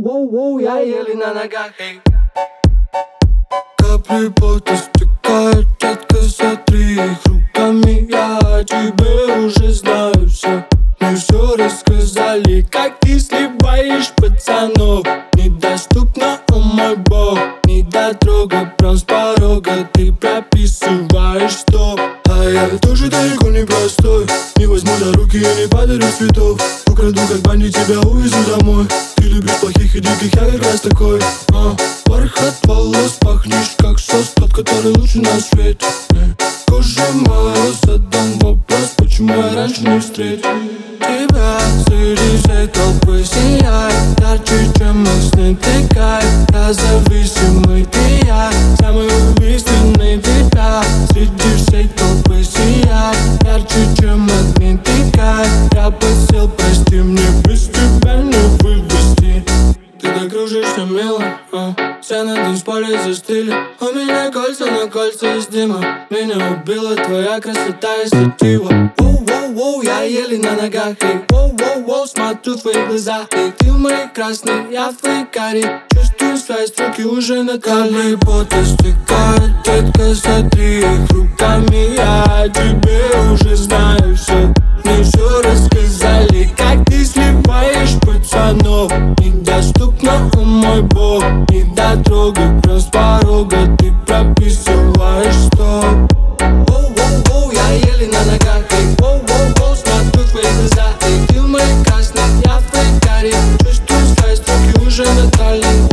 Воу-воу-воу, я еле на ногах, эй. Капли пота стекают, детка, сотри их руками. Я тебе уже знаю все, мне все рассказали. Как ты сливаешь пацанов, недоступно, о мой бог. Не дотрога, прям с порога ты прописываешь стоп. А я тоже далеко не простой, не возьму за руки и не подарю цветов. Украду как бандит, тебя увезу домой. Ты любишь плохих и диких, я как раз такой. Бархат волос, пахнешь как сос, тот, который лучше на свете. Кожа моя, задам вопрос, почему я раньше не встретил тебя. Среди всей толпы сияет ярче, чем мощный ты кайф. Я зависимый, ты я, самый убийственный тебя. Среди всей толпы сияет ярче, чем магнитный кайф. Я подсел, прости, мне без тебя не вывести. Ты так кружишься мило, все на танцполе застыли. У меня кольца на кольца из дыма. Меня убила твоя красота и сатива. Воу-воу-воу, я еле на ногах, эй. Воу-воу-воу, смотрю в твои глаза, эй. Ты в моей красной, я в твоей каре. Чувствую свои руки уже на капли пота стекают, детка, сотри их руками. Я тебе уже знаю все, мне все рассказали. Как ты сливаешь пацанов, недоступно, о мой бог. Не дотрога, прям с порога ты прописываешь стоп. Воу-воу-воу, я еле на ногах, эй. Воу-воу-воу, смотрю в твои глаза, эй. Ты в моей красной, я в твоей каре. Чувствую свои руки уже на талии.